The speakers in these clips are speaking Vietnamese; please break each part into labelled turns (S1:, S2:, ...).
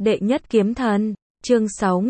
S1: Đệ nhất kiếm thần, chương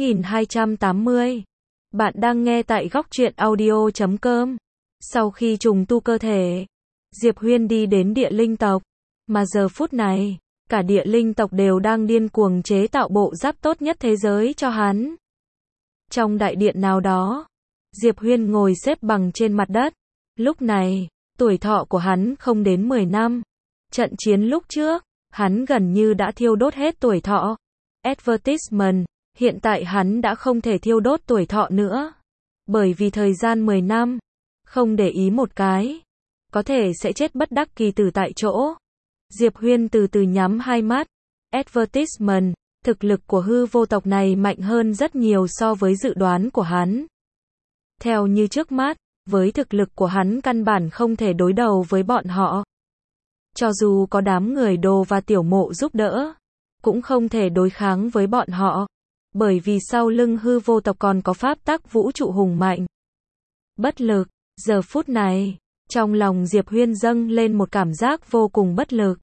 S1: 6280. Bạn đang nghe tại góc truyện audio.com. Sau khi trùng tu cơ thể, Diệp Huyên đi đến địa linh tộc. Mà giờ phút này, cả địa linh tộc đều đang điên cuồng chế tạo bộ giáp tốt nhất thế giới cho hắn. Trong đại điện nào đó, Diệp Huyên ngồi xếp bằng trên mặt đất. Lúc này, tuổi thọ của hắn không đến 10 năm. Trận chiến lúc trước, hắn gần như đã thiêu đốt hết tuổi thọ. Advertisement, hiện tại hắn đã không thể thiêu đốt tuổi thọ nữa. Bởi vì thời gian 10 năm, không để ý một cái, có thể sẽ chết bất đắc kỳ tử tại chỗ. Diệp Huyên từ từ nhắm hai mắt. Advertisement, thực lực của hư vô tộc này mạnh hơn rất nhiều so với dự đoán của hắn. Theo như trước mắt, với thực lực của hắn căn bản không thể đối đầu với bọn họ. Cho dù có đám người Đồ và Tiểu Mộ giúp đỡ, cũng không thể đối kháng với bọn họ. Bởi vì sau lưng hư vô tộc còn có pháp tắc vũ trụ hùng mạnh. Bất lực, giờ phút này, trong lòng Diệp Huyên dâng lên một cảm giác vô cùng bất lực.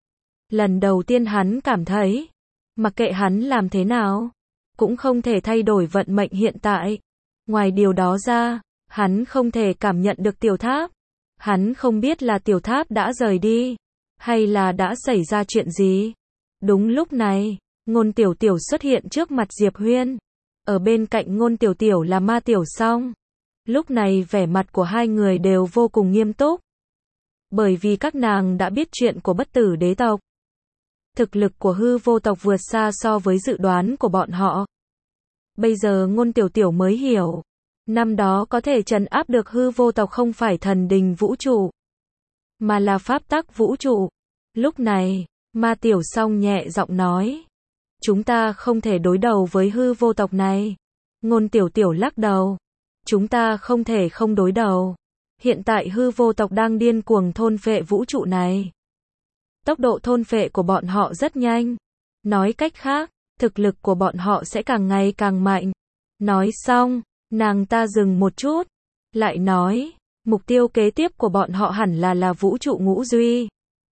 S1: Lần đầu tiên hắn cảm thấy, mặc kệ hắn làm thế nào, cũng không thể thay đổi vận mệnh hiện tại. Ngoài điều đó ra, hắn không thể cảm nhận được tiểu tháp. Hắn không biết là tiểu tháp đã rời đi, hay là đã xảy ra chuyện gì. Đúng lúc này, Ngôn Tiểu Tiểu xuất hiện trước mặt Diệp Huyên. Ở bên cạnh Ngôn Tiểu Tiểu là Ma Tiểu Song. Lúc này vẻ mặt của hai người đều vô cùng nghiêm túc. Bởi vì các nàng đã biết chuyện của bất tử đế tộc. Thực lực của hư vô tộc vượt xa so với dự đoán của bọn họ. Bây giờ Ngôn Tiểu Tiểu mới hiểu. Năm đó có thể trấn áp được hư vô tộc không phải thần đình vũ trụ, mà là pháp tắc vũ trụ. Lúc này, Ma Tiểu Song nhẹ giọng nói. Chúng ta không thể đối đầu với hư vô tộc này. Ngôn Tiểu Tiểu lắc đầu. Chúng ta không thể không đối đầu. Hiện tại hư vô tộc đang điên cuồng thôn phệ vũ trụ này. Tốc độ thôn phệ của bọn họ rất nhanh. Nói cách khác, thực lực của bọn họ sẽ càng ngày càng mạnh. Nói xong, nàng ta dừng một chút. Lại nói, mục tiêu kế tiếp của bọn họ hẳn là vũ trụ ngũ duy.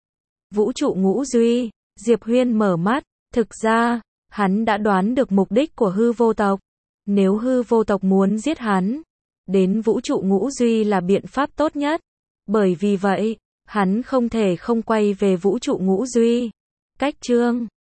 S1: Vũ trụ ngũ duy, Diệp Huyên mở mắt. Thực ra, hắn đã đoán được mục đích của hư vô tộc. Nếu hư vô tộc muốn giết hắn, đến vũ trụ ngũ duy là biện pháp tốt nhất. Bởi vì vậy, hắn không thể không quay về vũ trụ ngũ duy. Cách chương